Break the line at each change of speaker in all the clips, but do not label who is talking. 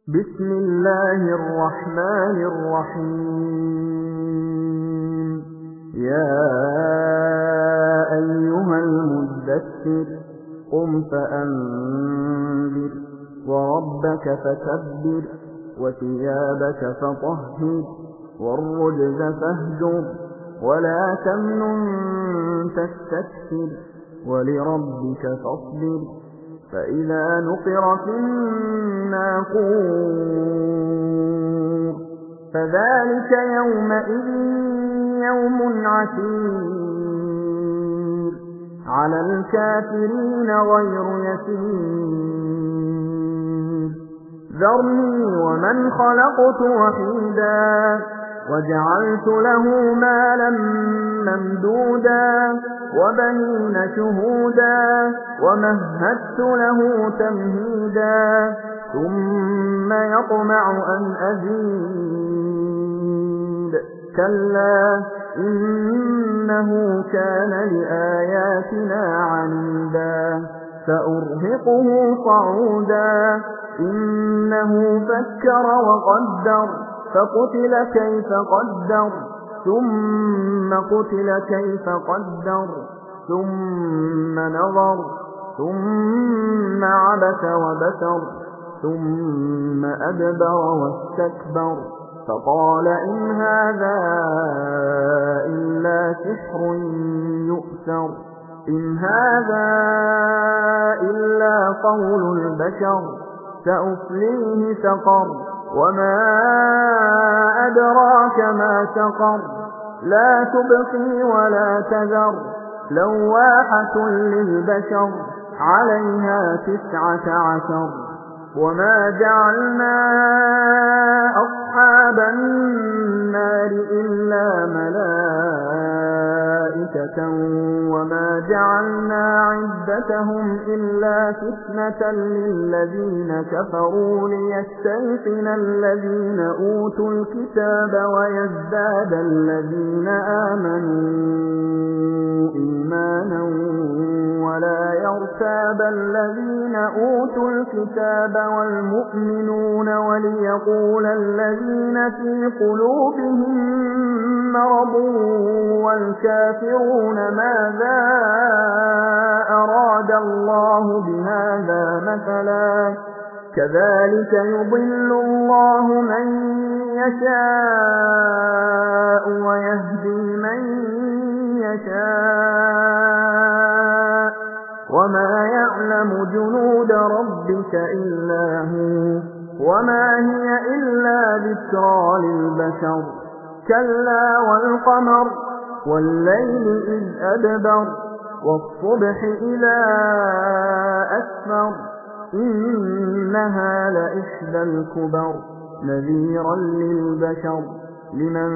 بسم الله الرحمن الرحيم يا أيها المدثر قم فأنذر وربك فكبر وثيابك فطهر والرجز فاهجر ولا تمنن تستكثر ولربك فاصبر فإذا نقر في الناقور فذلك يومئذ يوم عسير على الكافرين غير يسير ذرني ومن خلقت وحيدا وجعلت له مالا ممدودا وبنين شهودا ومهدت له تمهيدا ثم يطمع أن أزيد كلا إنه كان لآياتنا عنيدا سأرهقه صعودا إنه فكر وقدر فقتل كيف قدر ثم قتل كيف قدر ثم نظر ثم عبس وبسر ثم أدبر واستكبر فقال إن هذا إلا سحر يؤثر إن هذا إلا قول البشر سأصليه سقر وما أدراك ما سقر لا تبقي ولا تذر لواحة للبشر عليها 19 وما جعلنا أصحاب النار إلا ملائكة وما جعلنا عدتهم إلا فتنة للذين كفروا ليستيقن الذين أوتوا الكتاب ويزداد الذين آمنوا إيمانا ولا يرتاب الذين أوتوا الكتاب والمؤمنون وليقول الذين في قلوبهم مرض والكافرون ماذا أراد الله بهذا مثلا كذلك يضل الله من يشاء ويهدي من يشاء وما يعلم جنود ربك إلا هو وما هي إلا ذكرى للبشر كلا والقمر والليل إذ أدبر والصبح إذا أسفر إنها لإحدى الكبر نذيرا للبشر لمن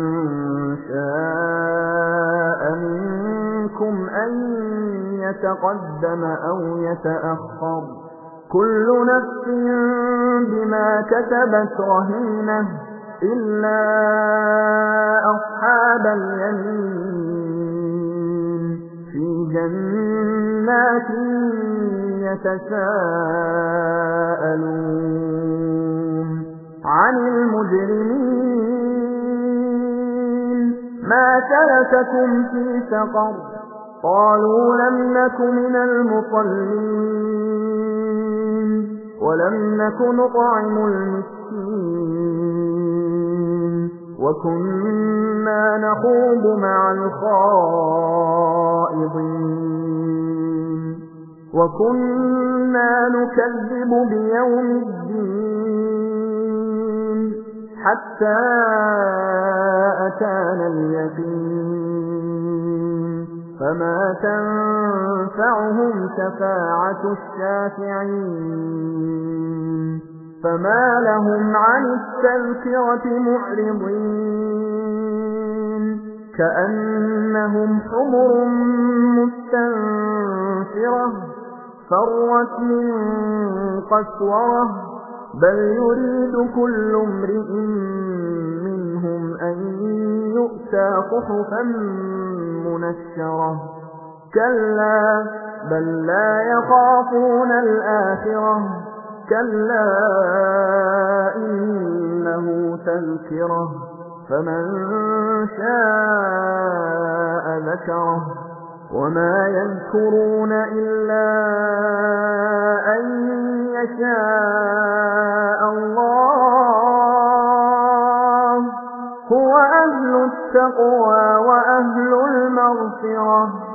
شاء منكم أن يتقدم أو يتأخر كل نفس بما كسبت رهينة إلا أصحاب اليمين في جنات يتساءلون عن المجرمين ما سلككم في سقر قالوا لم نك من المصلين ولم نك نطعم المسكين وكنا نخوض مع الخائضين وكنا نكذب بيوم الدين حتى أتانا اليقين فما تنفعهم شفاعة الشافعين فما لهم عن التذكرة معرضين كأنهم حمر مستنفرة فرت من قسورة بل يريد كل امرئ منهم أن يؤتى صحفا منشرة كلا بل لا يخافون الآخرة كلا تذكرة فمن شاء ذكره وما يذكرون إلا أن يشاء الله هو أهل التقوى وأهل المغفرة